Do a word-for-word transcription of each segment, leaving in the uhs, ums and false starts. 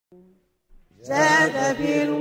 زاد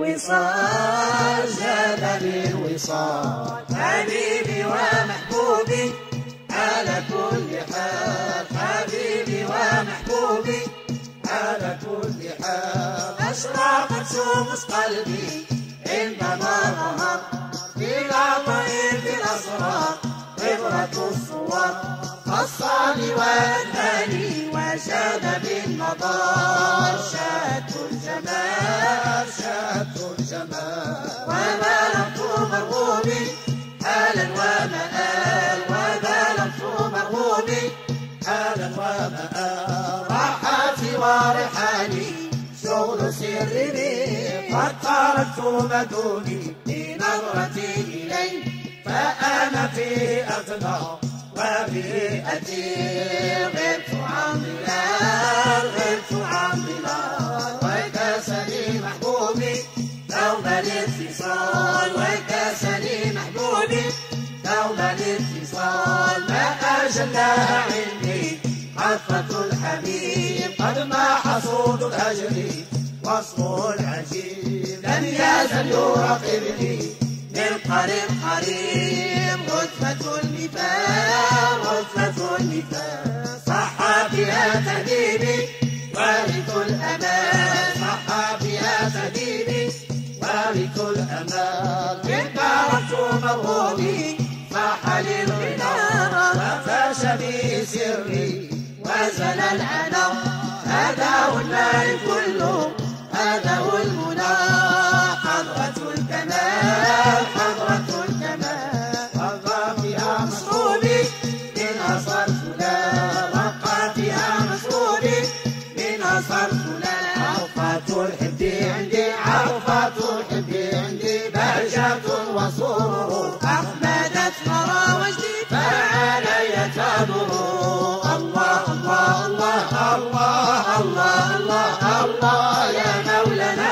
بالوصال زاد بالوصال حبيبي ومحبوبي على كل حال، حبيبي ومحبوبي على كل حال. أشرقت شمس قلبي عندما ظهر في العطاء في الأسرار عبرة الصور، خصني وأدهاني وشاد بالنظر شات الجمال شات الجمال. وبلغت مرغوبي حالا ومآل، وبلغت مرغوبي حالا ومآل. راحتي وريحاني شغل سري بي، قد تركت مدوني بنظرتي إليه، فأنا في أغنى وبيئتي غبت عن ظلال غبت عن ظلال. وكاسني محبوبي دوم الاتصال، وكاسني محبوبي دوم الاتصال. ما أجلها عندي حفة الحبيب، قد ماح صوت الهجر وصفه العجيب. لم يزل يراقبني من قريب قريب، غرفة النفاق غرفة النفاق. صح بها تهذيبي وارث الأمان، صح بها تهذيبي وارث الأمان. إن باركت مرغوبي صاح للغنى، وفاش بي سري وزل العنا. هذا هو الماء كله، هذا هو المنى، حضرة الكمال حضرة الكمال. وقع فيها مسروبي من أصل فلان، وقع فيها مسروبي من أصل فلان. عرفة الحب عندي عرفة الحب عندي بهجة وسرور، أحمدت ثرى وجدي فعلي تدور. الله الله الله الله الله الله الله يا مولانا،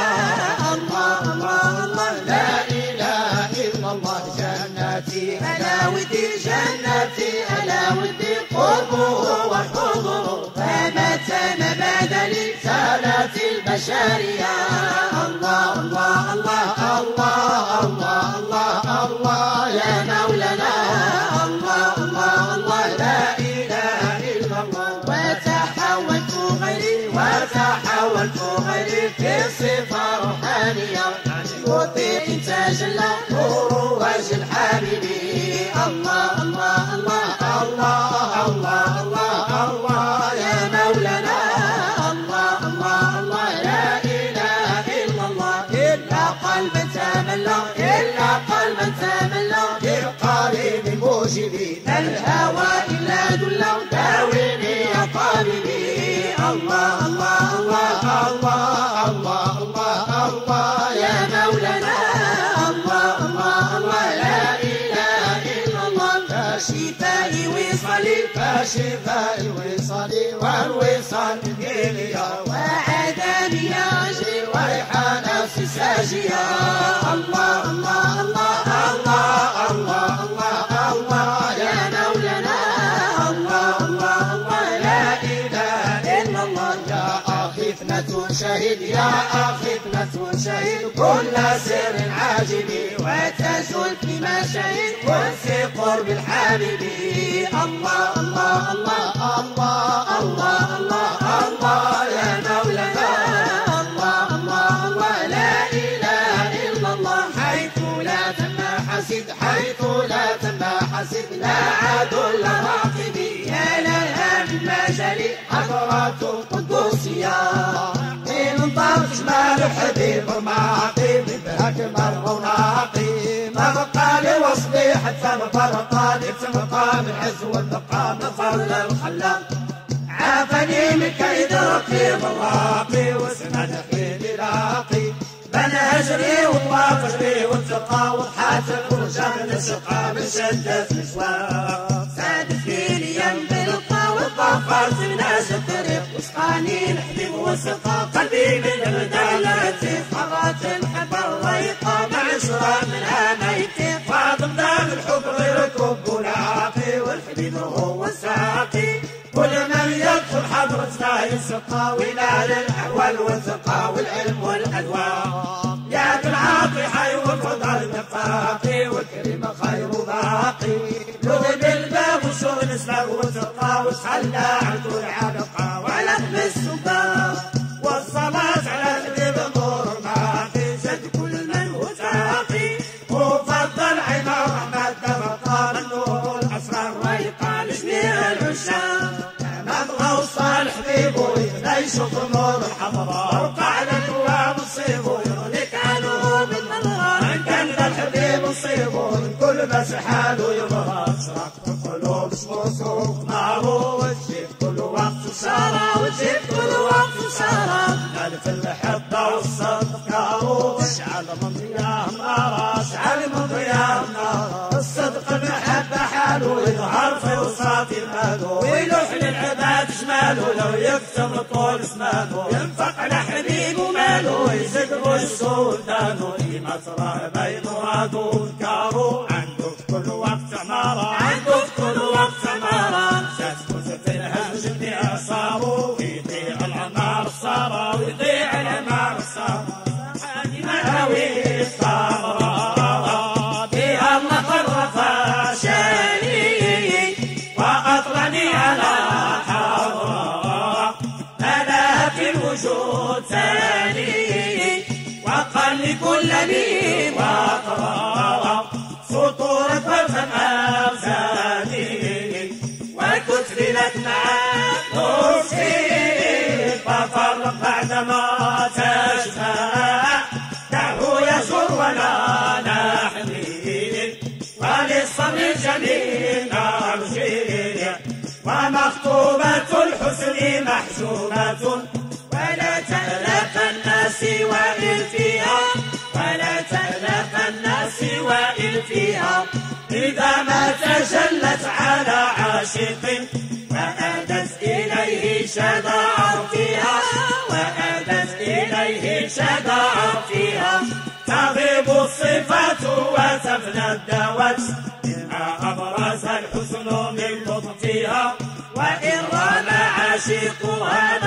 الله الله الله لا إله إلا الله. جنتي ألا ودي جنتي ألا ودي قربه وحضره، فمتى ما بدا لي سالت البشرية. الله الله الله الله الله الله الله يا مولانا، الله الله الله لا إله إلا الله. وتحولت غيري وتحولت غيري في صفة روحانية، يعطي إنتاج الله نور وجه الحبيب. الله الله الله الله الله الله الله يا مولانا، الله الله الله لا إله إلا الله. إلا قلبا تملى إلا قلبا تملى بالقريب موجبي، الهوى إلا دلا داويني يا طبيبي. الله الله الله الله الله الله الله يا مولانا، الله الله الله لا إله إلا الله. فشفائي وصلي فشفائي وصلي والوصال إليا، وعداني يا أجري وريحان نفسي ساجيا. الله الله الله الله الله الله الله يا مولانا، الله الله الله لا إله إلا الله. يا أخي اثنة شهيد يا أخي اثنة شهيد كل سر عاجب، وتزول فيما شهد كن في قرب الحبيب. الله الله الله الله الله الله الله يا مولانا، الله الله الله لا إله إلا الله. حيث لا تم حسد حيث لا تم حسد لا عاد لا راقب، يا لها من مجالي حضرات القدوسية. من طرف شمال الحبيب معقيم بأكمل روناقي، ما بقى لي وصلي حتى مطرقان في مقام العز والمقام فضل الخلاق. عافني من كيد رقيب الراقي وسند حبيبي لاقي. بنى هجري والله فجري والتقى وضحات الفرجة من الشقا من شدة الأسواق. سادت في اليم بالقى والظفر في ناس الطريق، وسقاني الحبيب وسقى قلبي من البدالات. حضرت الحب الريقة مع شراب منها ما يتيق، فاضل دام الحب غير كب ولاقي، والحبيب هو الساقي. كل من يدخل حضرتنا يسقى وينال الأحوال والثقى والأحوال. وصوف نارو وتجيب كل وقت بشارة وتجيب كل وقت بشارة ألف الحبة والصدق كارو اشعل من ضياه نارا اشعل من ضياه نارا الصدق المحبة حاله يظهر في وسط المالو ويلوح للعباد جماله لو يكتم طول زمانه ينفق على حبيبه ماله يزيد غشه ولدانه ما تراه بين رادو كارو عنده في كل وقت عمارة عنده في كل وقت عمارة تثبت في الهمج اللي أصابه ويضيع العمار الصارة ويضيع العمار الصارة مهاوي الثمرة بها النقر فاشاني وأطلني على حضرة ملاها في الوجود ثاني وقال لكل مين وقرار سطور فالفم أفزاني وكتلت معاه نفسي ففرق بعدما تشفى دعه يجر ولا نحمي وللصبر جميل نرجي ومخطوبة الحسن محجوبة ولا تألف الناس وإن فيها ولا تألف الناس وإن فيها إذا ما تجلت على عاشق وأدت إليه شداعا فيها وأدت إليه شداعا فيها تغيب الصفات وتفنى الدوات مما أبرز الحسن من لطفها وإن رام عاشقها